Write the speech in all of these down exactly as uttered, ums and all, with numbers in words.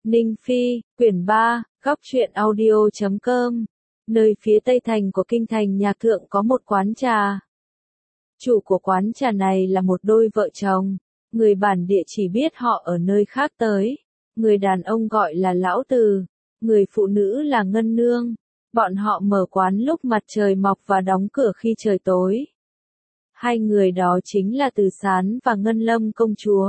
Ninh Phi, quyển ba, góc truyện audio chấm com. Nơi phía tây thành của kinh thành Nhạc Thượng có một quán trà. Chủ của quán trà này là một đôi vợ chồng, người bản địa chỉ biết họ ở nơi khác tới. Người đàn ông gọi là Lão Từ, người phụ nữ là Ngân Nương. Bọn họ mở quán lúc mặt trời mọc và đóng cửa khi trời tối. Hai người đó chính là Từ Sán và Ngân Lâm công chúa.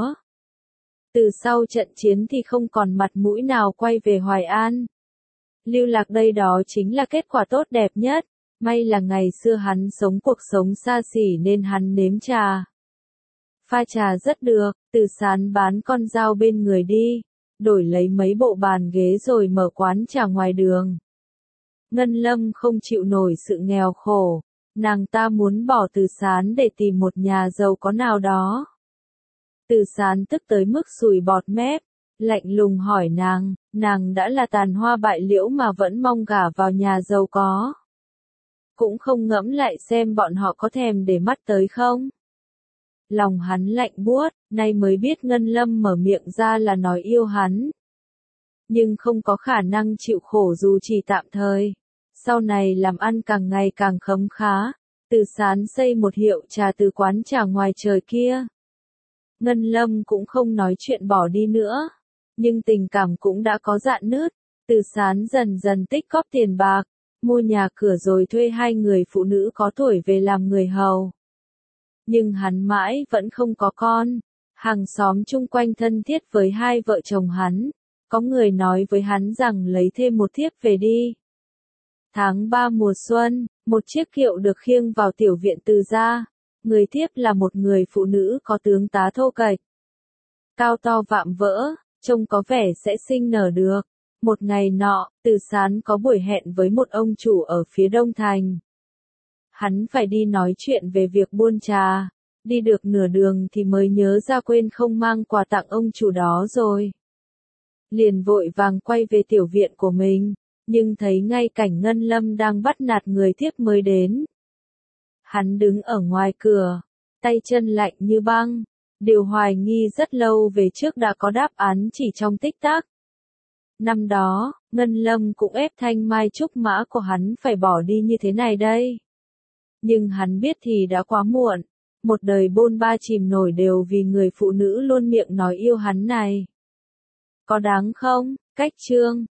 Từ sau trận chiến thì không còn mặt mũi nào quay về Hoài An. Lưu lạc đây đó chính là kết quả tốt đẹp nhất. May là ngày xưa hắn sống cuộc sống xa xỉ nên hắn nếm trà. Pha trà rất được, Từ Sán bán con dao bên người đi, đổi lấy mấy bộ bàn ghế rồi mở quán trà ngoài đường. Ngân Lâm không chịu nổi sự nghèo khổ, nàng ta muốn bỏ Từ Sán để tìm một nhà giàu có nào đó. Từ Sán tức tới mức sùi bọt mép, lạnh lùng hỏi nàng, nàng đã là tàn hoa bại liễu mà vẫn mong gả vào nhà giàu có. Cũng không ngẫm lại xem bọn họ có thèm để mắt tới không. Lòng hắn lạnh buốt, nay mới biết Ngân Lâm mở miệng ra là nói yêu hắn. Nhưng không có khả năng chịu khổ dù chỉ tạm thời. Sau này làm ăn càng ngày càng khấm khá, Từ Sán xây một hiệu trà từ quán trà ngoài trời kia. Ngân Lâm cũng không nói chuyện bỏ đi nữa, nhưng tình cảm cũng đã có rạn nứt. Từ Sán dần dần tích góp tiền bạc, mua nhà cửa rồi thuê hai người phụ nữ có tuổi về làm người hầu. Nhưng hắn mãi vẫn không có con. Hàng xóm chung quanh thân thiết với hai vợ chồng hắn, có người nói với hắn rằng lấy thêm một thiếp về đi. Tháng ba mùa xuân, một chiếc kiệu được khiêng vào tiểu viện Từ gia. Người thiếp là một người phụ nữ có tướng tá thô kệch, cao to vạm vỡ, trông có vẻ sẽ sinh nở được. Một ngày nọ, Từ Sán có buổi hẹn với một ông chủ ở phía đông thành. Hắn phải đi nói chuyện về việc buôn trà, đi được nửa đường thì mới nhớ ra quên không mang quà tặng ông chủ đó rồi. Liền vội vàng quay về tiểu viện của mình, nhưng thấy ngay cảnh Ngân Lâm đang bắt nạt người thiếp mới đến. Hắn đứng ở ngoài cửa, tay chân lạnh như băng, điều hoài nghi rất lâu về trước đã có đáp án chỉ trong tích tắc. Năm đó, Ngân Lâm cũng ép thanh mai trúc mã của hắn phải bỏ đi như thế này đây. Nhưng hắn biết thì đã quá muộn, một đời bôn ba chìm nổi đều vì người phụ nữ luôn miệng nói yêu hắn này. Có đáng không? Cách chương